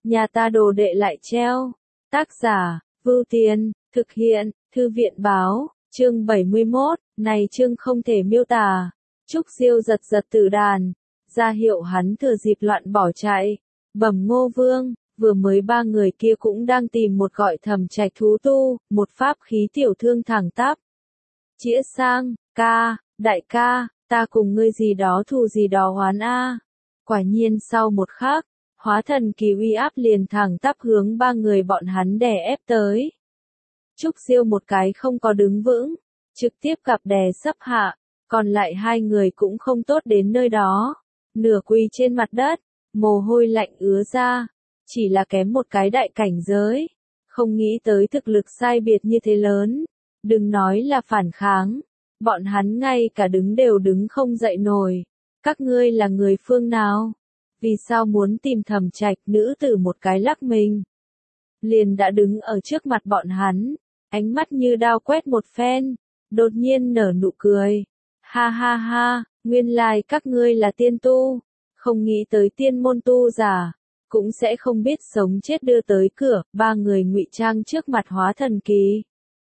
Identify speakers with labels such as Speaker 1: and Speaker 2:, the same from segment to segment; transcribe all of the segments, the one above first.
Speaker 1: nhà ta đồ đệ lại treo. Tác giả, Vưu Tiên, thực hiện, Thư viện báo, chương 71, này chương không thể miêu tả. Trúc Diêu giật giật tử đàn, ra hiệu hắn thừa dịp loạn bỏ chạy. Bẩm Ngô Vương, vừa mới ba người kia cũng đang tìm một gọi Thẩm Trạch thú tu, một pháp khí tiểu thương thẳng tắp. Chĩa sang, ca, đại ca, ta cùng ngươi gì đó thù gì đó hoán a. Quả nhiên sau một khắc, hóa thần kỳ uy áp liền thẳng tắp hướng ba người bọn hắn đè ép tới. Trúc Diêu một cái không có đứng vững, trực tiếp cặp đè sấp hạ, còn lại hai người cũng không tốt đến nơi đó, nửa quỳ trên mặt đất, mồ hôi lạnh ứa ra, chỉ là kém một cái đại cảnh giới, không nghĩ tới thực lực sai biệt như thế lớn, đừng nói là phản kháng, bọn hắn ngay cả đứng đều đứng không dậy nổi. Các ngươi là người phương nào? Vì sao muốn tìm Thẩm Trạch? Nữ tử một cái lắc mình, liền đã đứng ở trước mặt bọn hắn, ánh mắt như đao quét một phen, đột nhiên nở nụ cười. Ha ha ha, nguyên lai các ngươi là tiên tu, không nghĩ tới tiên môn tu giả, cũng sẽ không biết sống chết đưa tới cửa. Ba người ngụy trang trước mặt hóa thần kỳ,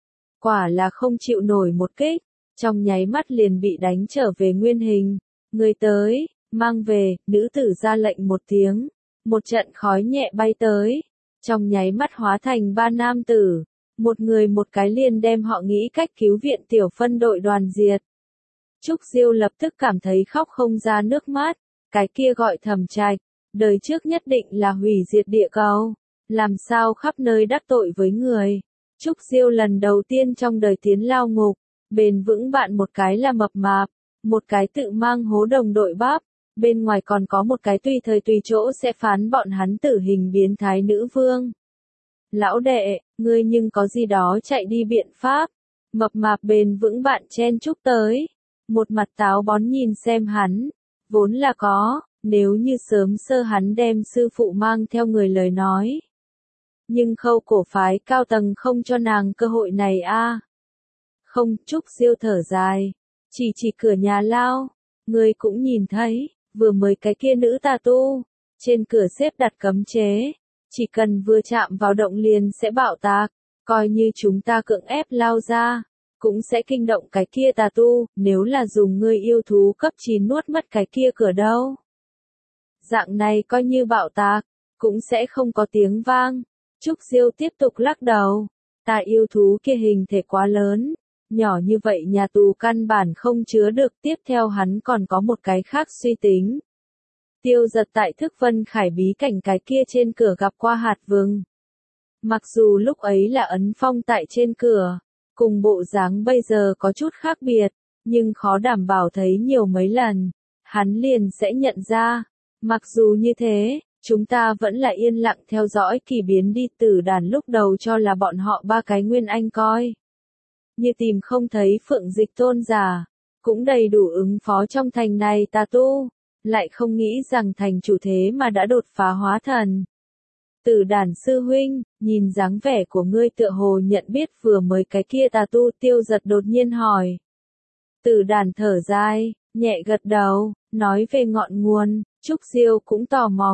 Speaker 1: quả là không chịu nổi một kích, trong nháy mắt liền bị đánh trở về nguyên hình. Người tới, mang về. Nữ tử ra lệnh một tiếng, một trận khói nhẹ bay tới, trong nháy mắt hóa thành ba nam tử, một người một cái liền đem họ nghĩ cách cứu viện tiểu phân đội đoàn diệt. Trúc Diêu lập tức cảm thấy khóc không ra nước mắt, cái kia gọi Thẩm Trạch, đời trước nhất định là hủy diệt địa cầu, làm sao khắp nơi đắc tội với người. Trúc Diêu lần đầu tiên trong đời tiến lao ngục, bền vững bạn một cái là mập mạp, một cái tự mang hố đồng đội bắp, bên ngoài còn có một cái tùy thời tùy chỗ sẽ phán bọn hắn tử hình biến thái nữ vương. Lão đệ, ngươi nhưng có gì đó chạy đi biện pháp. Mập mạp bền vững bạn chen chúc tới, một mặt táo bón nhìn xem hắn, vốn là có, nếu như sớm sơ hắn đem sư phụ mang theo người lời nói. Nhưng Khâu cổ phái cao tầng không cho nàng cơ hội này a. Không. Trúc Diêu thở dài, chỉ cửa nhà lao, ngươi cũng nhìn thấy, vừa mới cái kia nữ tà tu, trên cửa xếp đặt cấm chế, chỉ cần vừa chạm vào động liền sẽ bạo tạc, coi như chúng ta cưỡng ép lao ra, cũng sẽ kinh động cái kia tà tu, nếu là dùng ngươi yêu thú cấp 9 nuốt mất cái kia cửa đâu. Dạng này coi như bạo tạc, cũng sẽ không có tiếng vang. Trúc Diêu tiếp tục lắc đầu, tà yêu thú kia hình thể quá lớn, nhỏ như vậy nhà tù căn bản không chứa được. Tiếp theo hắn còn có một cái khác suy tính. Tiêu Giật tại Thức Vân Khải bí cảnh cái kia trên cửa gặp qua hạt vừng. Mặc dù lúc ấy là ấn phong tại trên cửa, cùng bộ dáng bây giờ có chút khác biệt, nhưng khó đảm bảo thấy nhiều mấy lần, hắn liền sẽ nhận ra. Mặc dù như thế, chúng ta vẫn là yên lặng theo dõi kỳ biến đi. Tử đàn lúc đầu cho là bọn họ ba cái nguyên anh coi như tìm không thấy Phượng Dịch tôn giả, cũng đầy đủ ứng phó trong thành này tà tu, lại không nghĩ rằng thành chủ thế mà đã đột phá hóa thần. Tử đàn sư huynh, nhìn dáng vẻ của ngươi tựa hồ nhận biết vừa mới cái kia tà tu. Tiêu Giật đột nhiên hỏi. Tử đàn thở dài, nhẹ gật đầu, nói về ngọn nguồn. Trúc Diêu cũng tò mò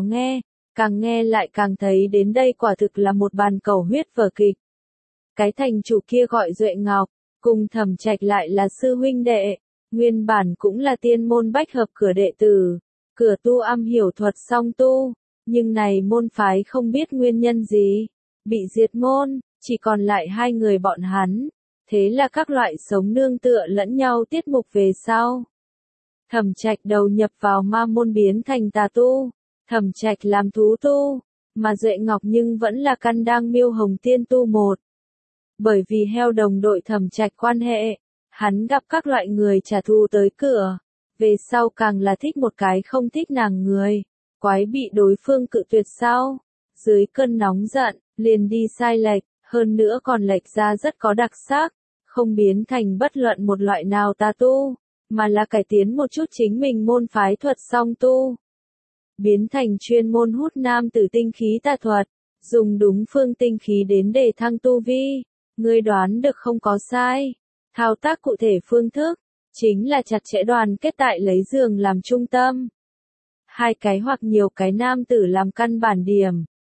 Speaker 1: nghe lại càng thấy đến đây quả thực là một bàn cầu huyết vở kịch. Cái thành chủ kia gọi Duệ Ngọc, cùng Thẩm Trạch lại là sư huynh đệ, nguyên bản cũng là tiên môn bách hợp cửa đệ tử, cửa tu am hiểu thuật song tu, nhưng này môn phái không biết nguyên nhân gì, bị diệt môn, chỉ còn lại hai người bọn hắn, thế là các loại sống nương tựa lẫn nhau tiết mục về sau. Thẩm Trạch đầu nhập vào ma môn biến thành tà tu, Thẩm Trạch làm thú tu, mà Duệ Ngọc nhưng vẫn là căn đang miêu hồng tiên tu một. Bởi vì heo đồng đội Thẩm Trạch quan hệ, hắn gặp các loại người trả thù tới cửa, về sau càng là thích một cái không thích nàng người, quái bị đối phương cự tuyệt sau, dưới cơn nóng giận, liền đi sai lệch, hơn nữa còn lệch ra rất có đặc sắc, không biến thành bất luận một loại nào tà tu, mà là cải tiến một chút chính mình môn phái thuật song tu. Biến thành chuyên môn hút nam tử tinh khí tà thuật, dùng đúng phương tinh khí đến để thăng tu vi. Ngươi đoán được không có sai. Thao tác cụ thể phương thức, chính là chặt chẽ đoàn kết tại lấy giường làm trung tâm. Hai cái hoặc nhiều cái nam tử làm căn bản điểm,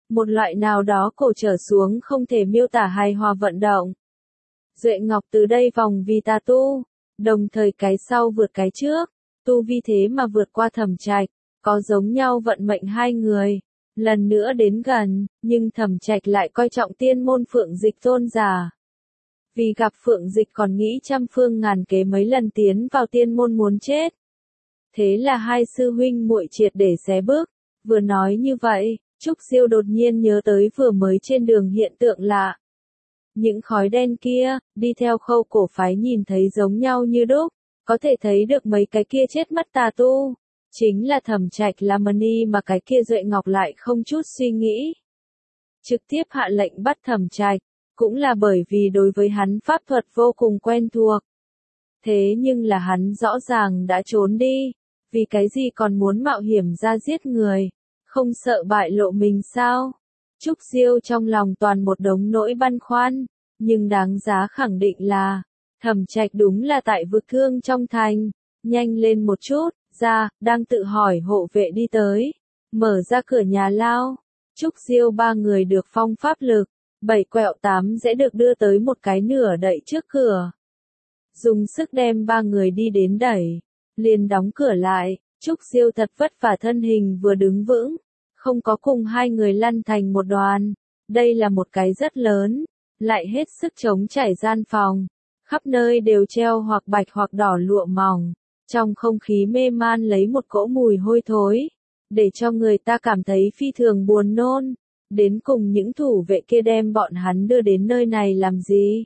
Speaker 1: một loại nào đó cổ trở xuống không thể miêu tả hài hòa vận động. Duệ Ngọc từ đây vòng vì tà tu, đồng thời cái sau vượt cái trước, tu vi thế mà vượt qua Thẩm Trạch, có giống nhau vận mệnh hai người, lần nữa đến gần, nhưng Thẩm Trạch lại coi trọng tiên môn Phượng Dịch tôn giả. Vì gặp Phượng Dịch còn nghĩ trăm phương ngàn kế mấy lần tiến vào tiên môn muốn chết. Thế là hai sư huynh muội triệt để xé bước, vừa nói như vậy, Trúc Siêu đột nhiên nhớ tới vừa mới trên đường hiện tượng lạ. Những khói đen kia, đi theo Khâu cổ phái nhìn thấy giống nhau như đúc, có thể thấy được mấy cái kia chết mất tà tu. Chính là Thẩm Trạch La Mani mà cái kia Duệ Ngọc lại không chút suy nghĩ. Trực tiếp hạ lệnh bắt Thẩm Trạch, cũng là bởi vì đối với hắn pháp thuật vô cùng quen thuộc. Thế nhưng là hắn rõ ràng đã trốn đi, vì cái gì còn muốn mạo hiểm ra giết người, không sợ bại lộ mình sao? Trúc Siêu trong lòng toàn một đống nỗi băn khoăn, nhưng đáng giá khẳng định là, Thẩm Trạch đúng là tại vực thương trong thành, nhanh lên một chút, ra, đang tự hỏi hộ vệ đi tới, mở ra cửa nhà lao, Trúc Siêu ba người được phong pháp lực, 7 quẹo 8 sẽ được đưa tới một cái nửa đậy trước cửa. Dùng sức đem ba người đi đến đẩy, liền đóng cửa lại, Trúc Siêu thật vất vả thân hình vừa đứng vững, không có cùng hai người lăn thành một đoàn. Đây là một cái rất lớn, lại hết sức chống trải gian phòng, khắp nơi đều treo hoặc bạch hoặc đỏ lụa mỏng, trong không khí mê man lấy một cỗ mùi hôi thối, để cho người ta cảm thấy phi thường buồn nôn. Đến cùng những thủ vệ kia đem bọn hắn đưa đến nơi này làm gì?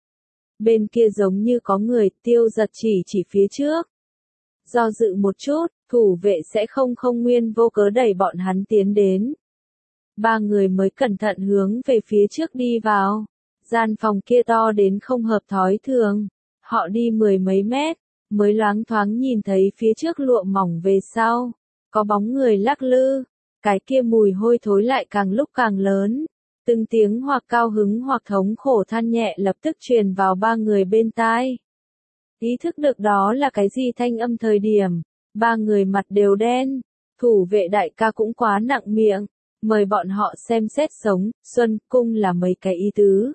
Speaker 1: Bên kia giống như có người, Tiêu Giật chỉ phía trước. Do dự một chút, thủ vệ sẽ không nguyên vô cớ đẩy bọn hắn tiến đến. Ba người mới cẩn thận hướng về phía trước đi vào. Gian phòng kia to đến không hợp thói thường. Họ đi 10 mấy mét, mới loáng thoáng nhìn thấy phía trước lụa mỏng về sau. Có bóng người lắc lư. Cái kia mùi hôi thối lại càng lúc càng lớn. Từng tiếng hoặc cao hứng hoặc thống khổ than nhẹ lập tức truyền vào ba người bên tai. Ý thức được đó là cái gì thanh âm thời điểm, ba người mặt đều đen, thủ vệ đại ca cũng quá nặng miệng, mời bọn họ xem xét sống, Xuân Cung là mấy cái ý tứ.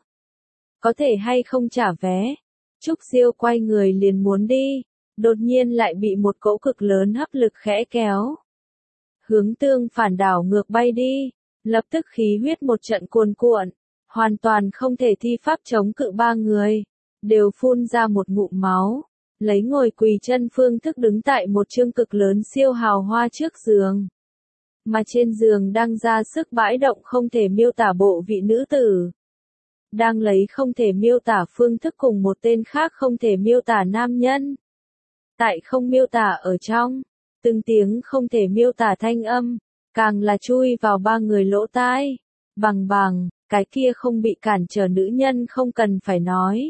Speaker 1: Có thể hay không trả vé? Trúc Siêu quay người liền muốn đi, đột nhiên lại bị một cỗ cực lớn hấp lực khẽ kéo. Hướng tương phản đảo ngược bay đi, lập tức khí huyết một trận cuồn cuộn, hoàn toàn không thể thi pháp chống cự ba người, đều phun ra một ngụm máu, lấy ngồi quỳ chân phương thức đứng tại một chương cực lớn siêu hào hoa trước giường. Mà trên giường đang ra sức bãi động không thể miêu tả bộ vị nữ tử. Đang lấy không thể miêu tả phương thức cùng một tên khác không thể miêu tả nam nhân. Tại không miêu tả ở trong. Từng tiếng không thể miêu tả thanh âm, càng là chui vào ba người lỗ tai. Bằng, cái kia không bị cản trở nữ nhân không cần phải nói.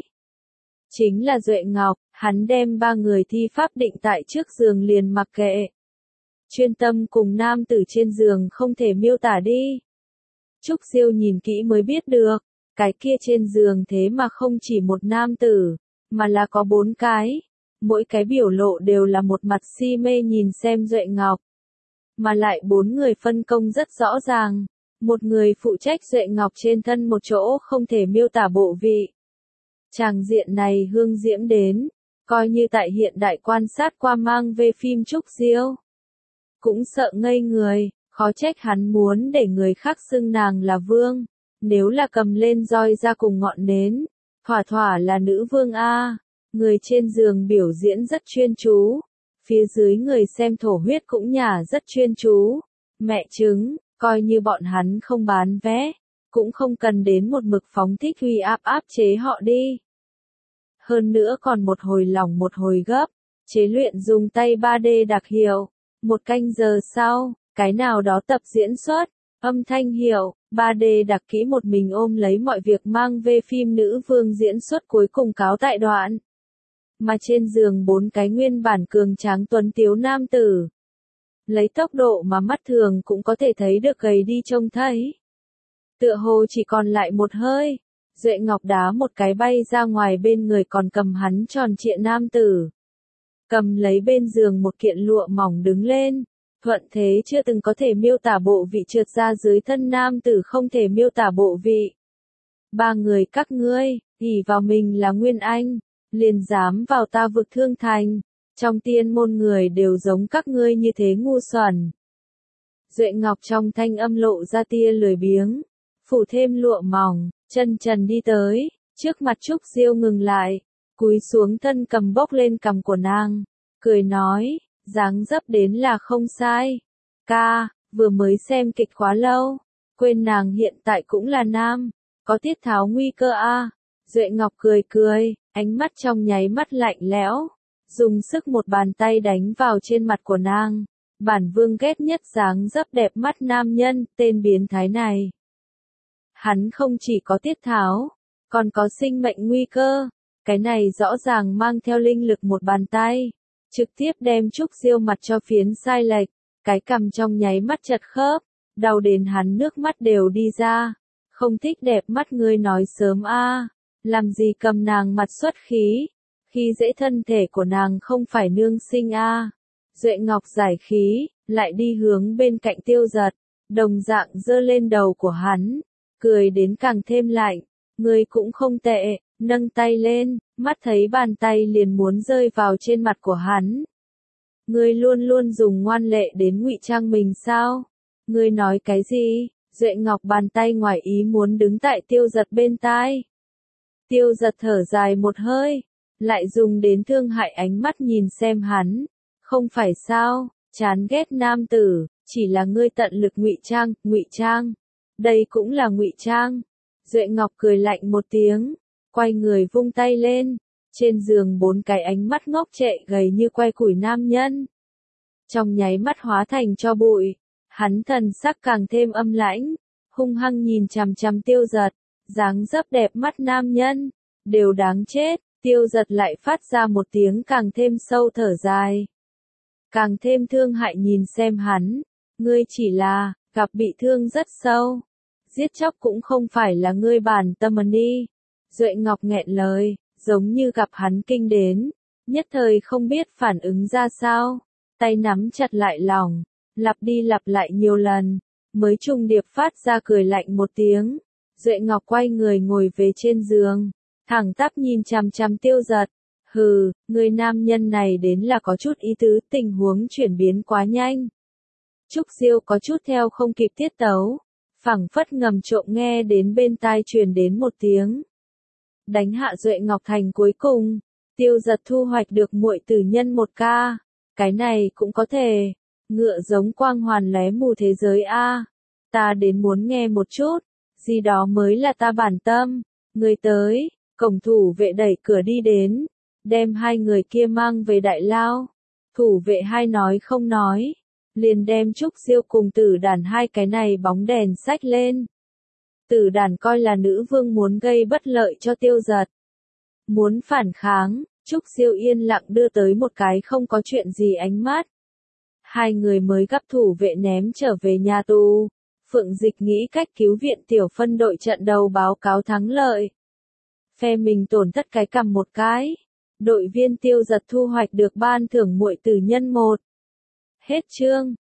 Speaker 1: Chính là Duệ Ngọc, hắn đem ba người thi pháp định tại trước giường liền mặc kệ. Chuyên tâm cùng nam tử trên giường không thể miêu tả đi. Trúc Siêu nhìn kỹ mới biết được, cái kia trên giường thế mà không chỉ một nam tử, mà là có 4 cái. Mỗi cái biểu lộ đều là một mặt si mê nhìn xem Duệ Ngọc. Mà lại 4 người phân công rất rõ ràng. Một người phụ trách Duệ Ngọc trên thân một chỗ không thể miêu tả bộ vị. Tràng diện này hương diễm đến, coi như tại hiện đại quan sát qua mang về phim Trúc Siêu. Cũng sợ ngây người, khó trách hắn muốn để người khác xưng nàng là vương. Nếu là cầm lên roi ra cùng ngọn nến, thỏa là nữ vương A. Người trên giường biểu diễn rất chuyên chú, phía dưới người xem thổ huyết cũng nhả rất chuyên chú. Mẹ chứng, coi như bọn hắn không bán vé, cũng không cần đến một mực phóng thích uy áp chế họ đi. Hơn nữa còn một hồi lỏng một hồi gấp, chế luyện dùng tay 3D đặc hiệu. 1 canh giờ sau, cái nào đó tập diễn xuất, âm thanh hiệu, 3D đặc kỹ một mình ôm lấy mọi việc mang về phim nữ vương diễn xuất cuối cùng cáo tại đoạn. Mà trên giường 4 cái nguyên bản cường tráng tuấn tiếu nam tử. Lấy tốc độ mà mắt thường cũng có thể thấy được gầy đi trông thấy. Tựa hồ chỉ còn lại một hơi. Duệ Ngọc đá một cái bay ra ngoài bên người còn cầm hắn tròn trịa nam tử. Cầm lấy bên giường một kiện lụa mỏng đứng lên. Thuận thế chưa từng có thể miêu tả bộ vị trượt ra dưới thân nam tử không thể miêu tả bộ vị. Ba người các ngươi, ỷ vào mình là Nguyên Anh, liền dám vào ta vực Thương Thành, trong tiên môn người đều giống các ngươi như thế ngu xuẩn. Duệ Ngọc trong thanh âm lộ ra tia lười biếng, phủ thêm lụa mỏng, chân trần đi tới, trước mặt Trúc Diêu ngừng lại, cúi xuống thân cầm bốc lên cằm của nàng, cười nói, dáng dấp đến là không sai. Ca, vừa mới xem kịch quá lâu, quên nàng hiện tại cũng là nam, có tiết tháo nguy cơ a. Duệ Ngọc cười cười, ánh mắt trong nháy mắt lạnh lẽo, dùng sức một bàn tay đánh vào trên mặt của nàng. Bản vương ghét nhất dáng dấp đẹp mắt nam nhân, tên biến thái này. Hắn không chỉ có tiết tháo, còn có sinh mệnh nguy cơ, cái này rõ ràng mang theo linh lực một bàn tay, trực tiếp đem Trúc Diêu mặt cho phiến sai lệch, cái cằm trong nháy mắt chật khớp, đau đến hắn nước mắt đều đi ra. Không thích đẹp mắt ngươi nói sớm a, làm gì cầm nàng mặt xuất khí, khi dễ thân thể của nàng không phải nương sinh a. Duệ Ngọc giải khí, lại đi hướng bên cạnh Tiêu Giật, đồng dạng giơ lên đầu của hắn, cười đến càng thêm lạnh, ngươi cũng không tệ, nâng tay lên, mắt thấy bàn tay liền muốn rơi vào trên mặt của hắn. Ngươi luôn luôn dùng ngoan lệ đến ngụy trang mình sao? Ngươi nói cái gì? Duệ Ngọc bàn tay ngoài ý muốn đứng tại Tiêu Giật bên tai. Tiêu Giật thở dài một hơi, lại dùng đến thương hại ánh mắt nhìn xem hắn. Không phải sao, chán ghét nam tử, chỉ là ngươi tận lực ngụy trang. Đây cũng là ngụy trang. Duệ Ngọc cười lạnh một tiếng, quay người vung tay lên, trên giường 4 cái ánh mắt ngốc trệ gầy như que củi nam nhân. Trong nháy mắt hóa thành tro bụi, hắn thần sắc càng thêm âm lãnh, hung hăng nhìn chằm chằm Tiêu Giật, dáng dấp đẹp mắt nam nhân, đều đáng chết. Tiêu Giật lại phát ra một tiếng càng thêm sâu thở dài, càng thêm thương hại nhìn xem hắn, ngươi chỉ là, gặp bị thương rất sâu, giết chóc cũng không phải là ngươi bản tâm đi. Duệ Ngọc nghẹn lời, giống như gặp hắn kinh đến, nhất thời không biết phản ứng ra sao, tay nắm chặt lại lòng, lặp đi lặp lại nhiều lần, mới trùng điệp phát ra cười lạnh một tiếng. Duệ Ngọc quay người ngồi về trên giường, thẳng tắp nhìn chằm chằm Tiêu Giật. Hừ, người nam nhân này đến là có chút ý tứ, tình huống chuyển biến quá nhanh. Trúc Diêu có chút theo không kịp tiết tấu, phảng phất ngầm trộm nghe đến bên tai truyền đến một tiếng. Đánh hạ Duệ Ngọc thành cuối cùng, Tiêu Giật thu hoạch được muội tử nhân một ca, cái này cũng có thể, ngựa giống quang hoàn lóe mù thế giới a. Ta đến muốn nghe một chút, gì đó mới là ta bản tâm. Người tới, cổng thủ vệ đẩy cửa đi đến, đem 2 người kia mang về đại lao. Thủ vệ hai nói không nói, liền đem Trúc Diêu cùng Tử Đàn 2 cái này bóng đèn xách lên. Tử Đàn coi là nữ vương muốn gây bất lợi cho Tiêu Giật, muốn phản kháng. Trúc Diêu yên lặng đưa tới một cái không có chuyện gì ánh mắt. 2 người mới gấp thủ vệ ném trở về nhà tù. Phượng Dịch nghĩ cách cứu viện tiểu phân đội trận đầu báo cáo thắng lợi. Phe mình tổn thất cái cầm một cái. Đội viên Tiêu Giật thu hoạch được ban thưởng muội tử nhân 1. Hết chương.